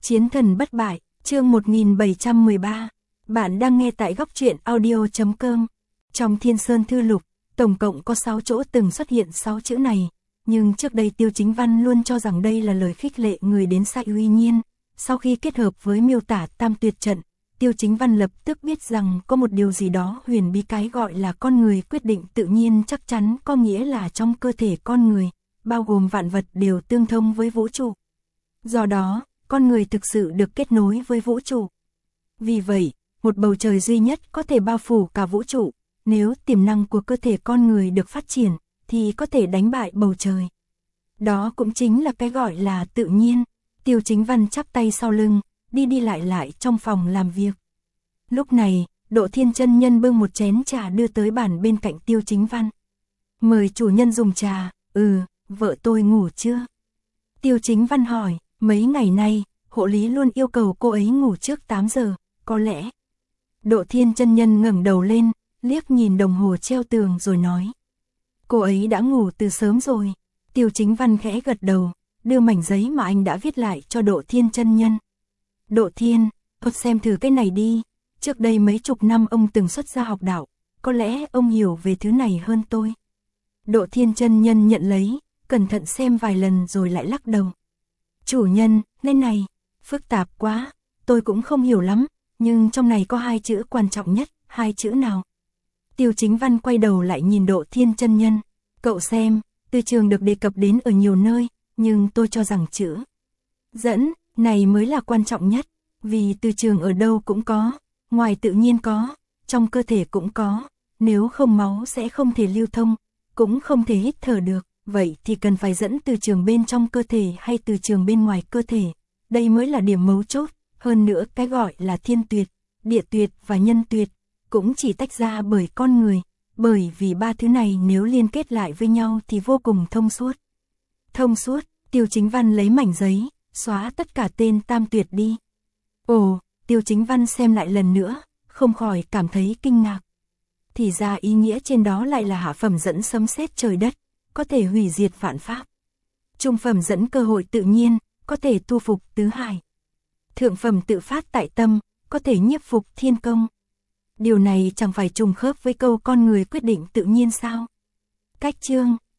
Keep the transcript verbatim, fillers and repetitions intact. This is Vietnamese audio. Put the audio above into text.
Chiến thần bất bại, chương một nghìn bảy trăm mười ba. Bạn đang nghe tại góc truyện audio chấm com. Trong Thiên Sơn Thư Lục, tổng cộng có sáu chỗ từng xuất hiện sáu chữ này, nhưng trước đây Tiêu Chính Văn luôn cho rằng đây là lời khích lệ người đến sai uy nhiên. Sau khi kết hợp với miêu tả tam tuyệt trận, Tiêu Chính Văn lập tức biết rằng có một điều gì đó huyền bí, cái gọi là con người quyết định tự nhiên chắc chắn có nghĩa là trong cơ thể con người, bao gồm vạn vật đều tương thông với vũ trụ. Do đó, con người thực sự được kết nối với vũ trụ. Vì vậy, một bầu trời duy nhất có thể bao phủ cả vũ trụ, nếu tiềm năng của cơ thể con người được phát triển, thì có thể đánh bại bầu trời. Đó cũng chính là cái gọi là tự nhiên. Tiêu Chính Văn chắp tay sau lưng, đi đi lại lại trong phòng làm việc. Lúc này, Độ Thiên chân nhân bưng một chén trà đưa tới bàn bên cạnh Tiêu Chính Văn. Mời chủ nhân dùng trà. Ừ, vợ tôi ngủ chưa? Tiêu Chính Văn hỏi. Mấy ngày nay, hộ lý luôn yêu cầu cô ấy ngủ trước tám giờ, có lẽ. Độ Thiên chân nhân ngẩng đầu lên, liếc nhìn đồng hồ treo tường rồi nói. Cô ấy đã ngủ từ sớm rồi. Tiêu Chính Văn khẽ gật đầu, đưa mảnh giấy mà anh đã viết lại cho Độ Thiên chân nhân. Độ Thiên, tôi xem thử cái này đi. Trước đây mấy chục năm ông từng xuất gia học đạo, có lẽ ông hiểu về thứ này hơn tôi. Độ Thiên chân nhân nhận lấy, cẩn thận xem vài lần rồi lại lắc đầu. Chủ nhân, nơi này, phức tạp quá, tôi cũng không hiểu lắm, nhưng trong này có hai chữ quan trọng nhất, hai chữ nào? Tiêu Chính Văn quay đầu lại nhìn Độ Thiên chân nhân. Cậu xem, từ trường được đề cập đến ở nhiều nơi, nhưng tôi cho rằng chữ dẫn này mới là quan trọng nhất, vì từ trường ở đâu cũng có, ngoài tự nhiên có, trong cơ thể cũng có, nếu không máu sẽ không thể lưu thông, cũng không thể hít thở được. Vậy thì cần phải dẫn từ trường bên trong cơ thể hay từ trường bên ngoài cơ thể, đây mới là điểm mấu chốt. Hơn nữa cái gọi là thiên tuyệt, địa tuyệt và nhân tuyệt, cũng chỉ tách ra bởi con người, bởi vì ba thứ này nếu liên kết lại với nhau thì vô cùng thông suốt. Thông suốt, Tiêu Chính Văn lấy mảnh giấy, xóa tất cả tên tam tuyệt đi. Ồ, Tiêu Chính Văn xem lại lần nữa, không khỏi cảm thấy kinh ngạc. Thì ra ý nghĩa trên đó lại là hạ phẩm dẫn sấm sét trời đất, có thể hủy diệt vạn pháp. Trung phẩm dẫn cơ hội tự nhiên, có thể tu phục tứ hải. Thượng phẩm tự phát tại tâm, có thể nhiếp phục thiên công. Điều này chẳng phải trùng khớp với câu con người quyết định tự nhiên sao? Cách chương,